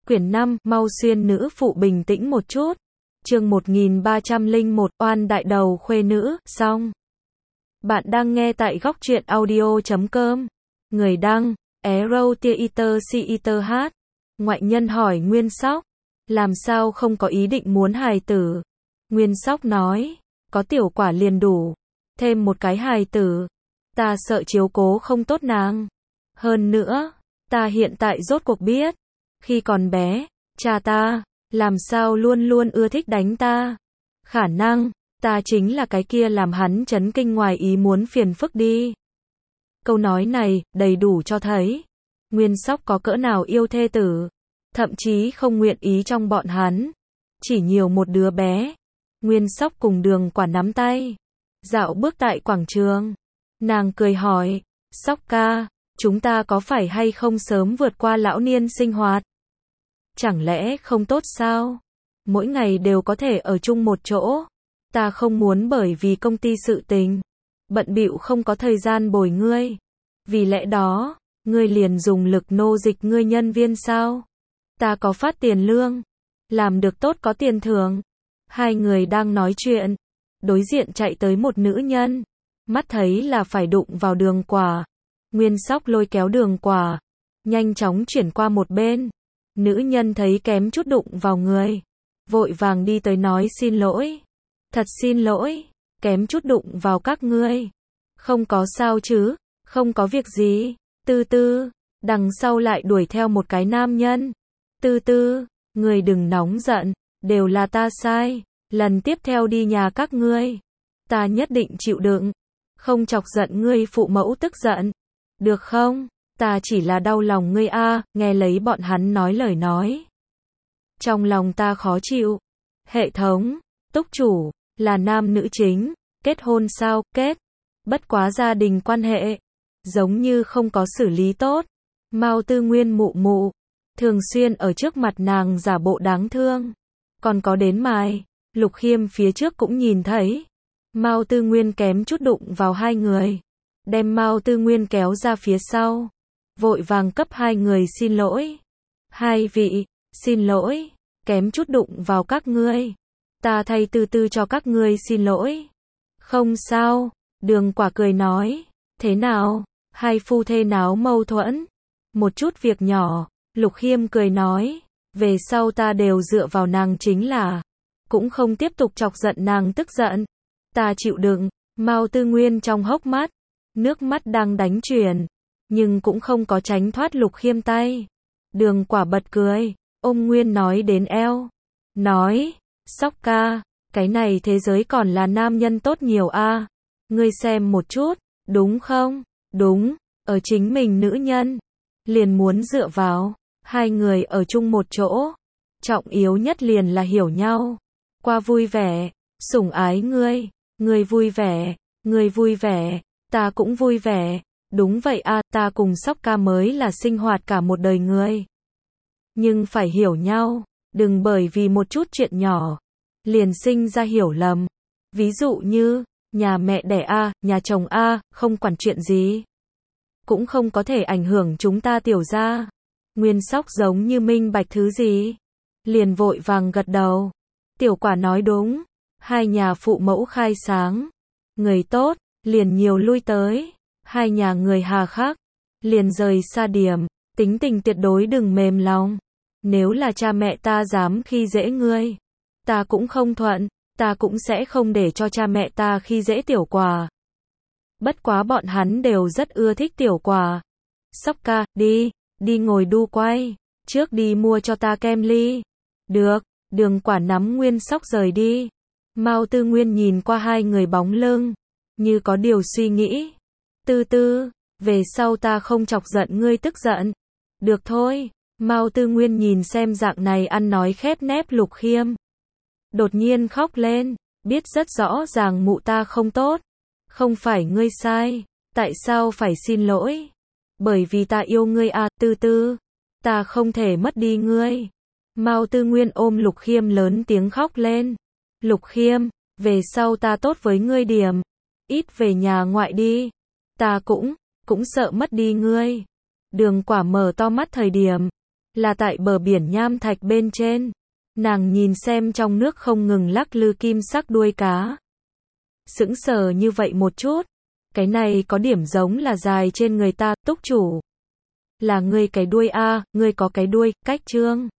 Quyển 5, mau xuyên nữ phụ bình tĩnh một chút. Chương 1301, oan đại đầu khuê nữ, xong. Bạn đang nghe tại góc truyện audio.com. Người đăng, Arrow Theater CETH. Ngoại nhân hỏi Nguyên Sóc, làm sao không có ý định muốn hài tử? Nguyên Sóc nói, có tiểu quả liền đủ, thêm một cái hài tử, ta sợ chiếu cố không tốt nàng. Hơn nữa, ta hiện tại rốt cuộc biết, khi còn bé, cha ta, làm sao luôn luôn ưa thích đánh ta. Khả năng, ta chính là cái kia làm hắn chấn kinh ngoài ý muốn phiền phức đi. Câu nói này, đầy đủ cho thấy, Nguyên Sóc có cỡ nào yêu thê tử, thậm chí không nguyện ý trong bọn hắn, chỉ nhiều một đứa bé. Nguyên Sóc cùng Đường Quả nắm tay, dạo bước tại quảng trường. Nàng cười hỏi, Sóc ca, chúng ta có phải hay không sớm vượt qua lão niên sinh hoạt? Chẳng lẽ không tốt sao? Mỗi ngày đều có thể ở chung một chỗ. Ta không muốn bởi vì công ty sự tình, bận bịu không có thời gian bồi ngươi. Vì lẽ đó, ngươi liền dùng lực nô dịch ngươi nhân viên sao? Ta có phát tiền lương, làm được tốt có tiền thưởng. Hai người đang nói chuyện, đối diện chạy tới một nữ nhân, mắt thấy là phải đụng vào Đường Quả. Nguyên Sóc lôi kéo Đường Quả, nhanh chóng chuyển qua một bên. Nữ nhân thấy kém chút đụng vào người, vội vàng đi tới nói xin lỗi. Thật xin lỗi, kém chút đụng vào các ngươi. Không có sao chứ, không có việc gì. Tư tư, đằng sau lại đuổi theo một cái nam nhân. Tư tư, người đừng nóng giận, đều là ta sai, lần tiếp theo đi nhà các ngươi, ta nhất định chịu đựng, không chọc giận ngươi phụ mẫu tức giận. Được không? Ta chỉ là đau lòng ngươi a. Nghe lấy bọn hắn nói lời nói, trong lòng ta khó chịu. Hệ thống, túc chủ, là nam nữ chính, kết hôn sao? Kết. Bất quá gia đình quan hệ, giống như không có xử lý tốt. Mao Tư Nguyên mụ mụ, thường xuyên ở trước mặt nàng giả bộ đáng thương. Còn có đến Mai, Lục Khiêm phía trước cũng nhìn thấy. Mao Tư Nguyên kém chút đụng vào hai người, đem Mao Tư Nguyên kéo ra phía sau, vội vàng cấp hai người xin lỗi. Hai vị, xin lỗi, kém chút đụng vào các ngươi. Ta thay Tư tư cho các ngươi xin lỗi. Không sao, Đường Quả cười nói, thế nào, hai phu thê náo mâu thuẫn? Một chút việc nhỏ. Lục Khiêm cười nói, về sau ta đều dựa vào nàng chính là, cũng không tiếp tục chọc giận nàng tức giận. Ta chịu đựng. Mao Tư Nguyên trong hốc mắt, nước mắt đang đánh chuyển, nhưng cũng không có tránh thoát Lục Khiêm tay. Đường Quả bật cười, ôm Nguyên nói đến eo, nói, Sóc ca, cái này thế giới còn là nam nhân tốt nhiều a. Ngươi xem một chút, đúng không? Đúng, ở chính mình nữ nhân, liền muốn dựa vào. Hai người ở chung một chỗ, trọng yếu nhất liền là hiểu nhau. Qua vui vẻ, sủng ái ngươi, ngươi vui vẻ, ta cũng vui vẻ. Đúng vậy a, ta cùng Sóc ca mới là sinh hoạt cả một đời người. Nhưng phải hiểu nhau, đừng bởi vì một chút chuyện nhỏ, liền sinh ra hiểu lầm. Ví dụ như, nhà mẹ đẻ a, nhà chồng a, không quản chuyện gì, cũng không có thể ảnh hưởng chúng ta Tiểu gia. Nguyên Sóc giống như minh bạch thứ gì, liền vội vàng gật đầu. Tiểu Quả nói đúng, hai nhà phụ mẫu khai sáng, người tốt, liền nhiều lui tới, hai nhà người hà khắc, liền rời xa điểm, tính tình tuyệt đối đừng mềm lòng. Nếu là cha mẹ ta dám khi dễ ngươi, ta cũng không thuận, ta cũng sẽ không để cho cha mẹ ta khi dễ Tiểu Quả. Bất quá bọn hắn đều rất ưa thích Tiểu Quả. Sóc ca, đi ngồi đu quay, trước đi mua cho ta kem ly. Được. Đường Quả nắm Nguyên Sóc rời đi. Mao Tư Nguyên nhìn qua hai người bóng lưng, như có điều suy nghĩ. Tư tư, về sau ta không chọc giận ngươi tức giận. Được thôi. Mao Tư Nguyên nhìn xem dạng này ăn nói khép nép Lục Khiêm, đột nhiên khóc lên, biết rất rõ ràng mụ ta không tốt. Không phải ngươi sai, tại sao phải xin lỗi? Bởi vì ta yêu ngươi à, tư tư, ta không thể mất đi ngươi. Mao Tư Nguyên ôm Lục Khiêm lớn tiếng khóc lên. Lục Khiêm, về sau ta tốt với ngươi điểm, ít về nhà ngoại đi. Ta cũng sợ mất đi ngươi. Đường Quả mở to mắt thời điểm, Là tại bờ biển nham thạch bên trên. Nàng nhìn xem trong nước không ngừng lắc lư kim sắc đuôi cá. Sững sờ như vậy một chút. Cái này có điểm giống là dài trên người ta, túc chủ. Là ngươi cái đuôi a, ngươi có cái đuôi, cách trương.